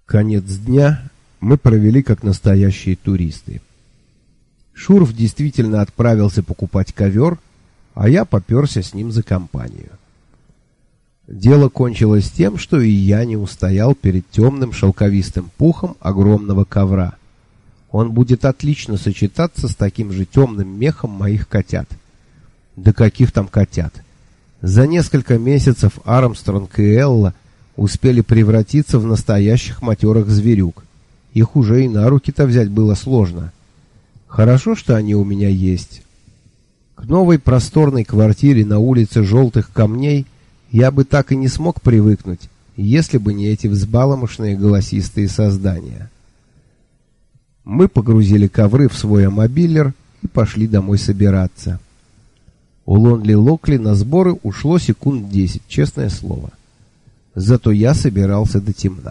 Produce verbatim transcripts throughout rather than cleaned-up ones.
Конец дня мы провели как настоящие туристы. Шурф действительно отправился покупать ковер, а я попёрся с ним за компанию. Дело кончилось тем, что и я не устоял перед темным шелковистым пухом огромного ковра. Он будет отлично сочетаться с таким же темным мехом моих котят. Да каких там котят? За несколько месяцев Армстронг и Элла успели превратиться в настоящих матерых зверюк. Их уже и на руки-то взять было сложно. Хорошо, что они у меня есть. К новой просторной квартире на улице Желтых Камней я бы так и не смог привыкнуть, если бы не эти взбаламошные голосистые создания. Мы погрузили ковры в свой амобилер и пошли домой собираться. У Лонли Локли на сборы ушло секунд десять, честное слово. Зато я собирался до темна.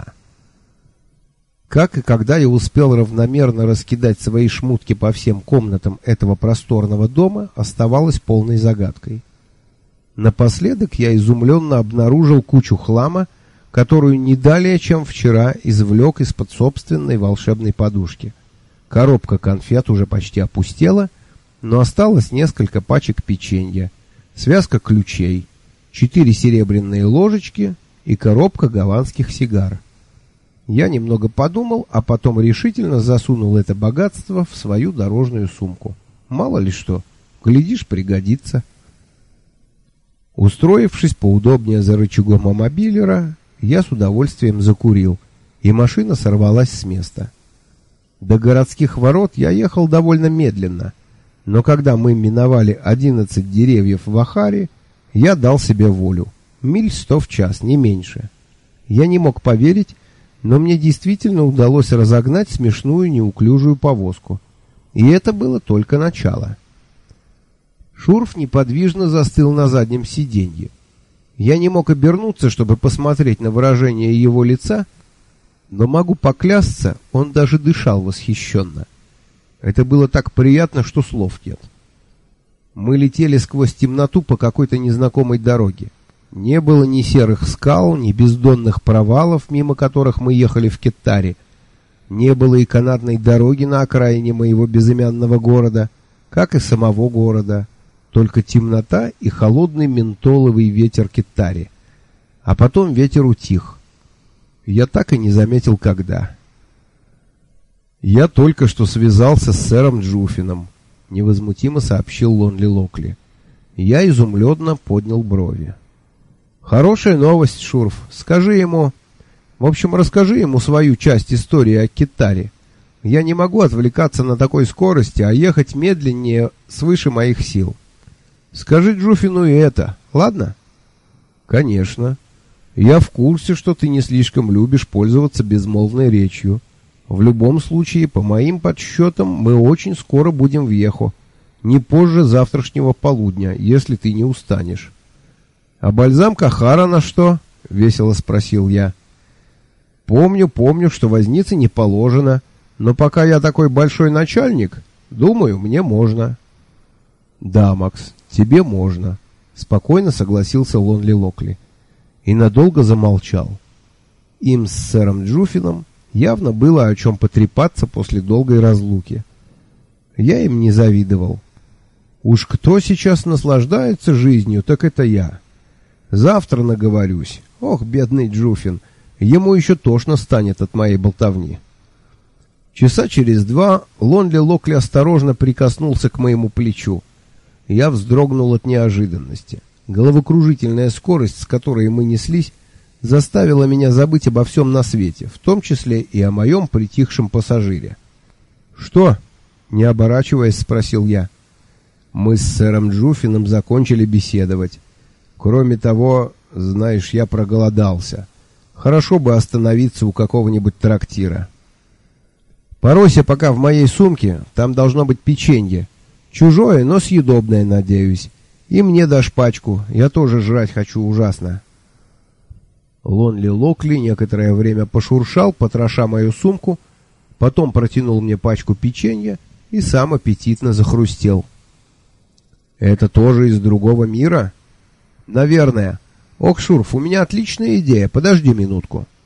Как и когда я успел равномерно раскидать свои шмутки по всем комнатам этого просторного дома, оставалось полной загадкой. Напоследок я изумленно обнаружил кучу хлама, которую не далее, чем вчера, извлек из-под собственной волшебной подушки. Коробка конфет уже почти опустела, но осталось несколько пачек печенья, связка ключей, четыре серебряные ложечки и коробка голландских сигар. Я немного подумал, а потом решительно засунул это богатство в свою дорожную сумку. Мало ли что, глядишь, пригодится. Устроившись поудобнее за рычагом амобилера, я с удовольствием закурил, и машина сорвалась с места. До городских ворот я ехал довольно медленно, но когда мы миновали одиннадцать деревьев в Ахаре, я дал себе волю. Миль сто в час, не меньше. Я не мог поверить, но мне действительно удалось разогнать смешную неуклюжую повозку. И это было только начало. Шурф неподвижно застыл на заднем сиденье. Я не мог обернуться, чтобы посмотреть на выражение его лица, но могу поклясться, он даже дышал восхищенно. Это было так приятно, что слов нет. Мы летели сквозь темноту по какой-то незнакомой дороге. Не было ни серых скал, ни бездонных провалов, мимо которых мы ехали в Кеттаре. Не было и канатной дороги на окраине моего безымянного города, как и самого города. Только темнота и холодный ментоловый ветер Кеттари. А потом ветер утих. Я так и не заметил, когда. «Я только что связался с сэром Джуфином», — невозмутимо сообщил Лонли Локли. Я изумленно поднял брови. «Хорошая новость, Шурф. Скажи ему... В общем, расскажи ему свою часть истории о Кеттаре. Я не могу отвлекаться на такой скорости, а ехать медленнее свыше моих сил. Скажи Джуфину и это, ладно?» «Конечно. Я в курсе, что ты не слишком любишь пользоваться безмолвной речью. В любом случае, по моим подсчетам, мы очень скоро будем в Йехо. Не позже завтрашнего полудня, если ты не устанешь». «А бальзам Кахара на что?» — весело спросил я. «Помню, помню, что вознице не положено, но пока я такой большой начальник, думаю, мне можно». «Да, Макс, тебе можно», — спокойно согласился Лонли Локли. И надолго замолчал. Им с сэром Джуфином явно было о чем потрепаться после долгой разлуки. Я им не завидовал. Уж кто сейчас наслаждается жизнью, так это я. Завтра наговорюсь. Ох, бедный Джуфин, ему еще тошно станет от моей болтовни. Часа через два Лонли Локли осторожно прикоснулся к моему плечу. Я вздрогнул от неожиданности. Головокружительная скорость, с которой мы неслись, заставила меня забыть обо всем на свете, в том числе и о моем притихшем пассажире. «Что?» — не оборачиваясь, спросил я. Мы с сэром Джуфином закончили беседовать. Кроме того, знаешь, я проголодался. Хорошо бы остановиться у какого-нибудь трактира. Поройся пока в моей сумке, там должно быть печенье. Чужое, но съедобное, надеюсь. И мне дашь пачку, я тоже жрать хочу ужасно». Лонли Локли некоторое время пошуршал, потроша мою сумку, потом протянул мне пачку печенья и сам аппетитно захрустел. «Это тоже из другого мира?» «Наверное. Ох, Шурф, у меня отличная идея, подожди минутку».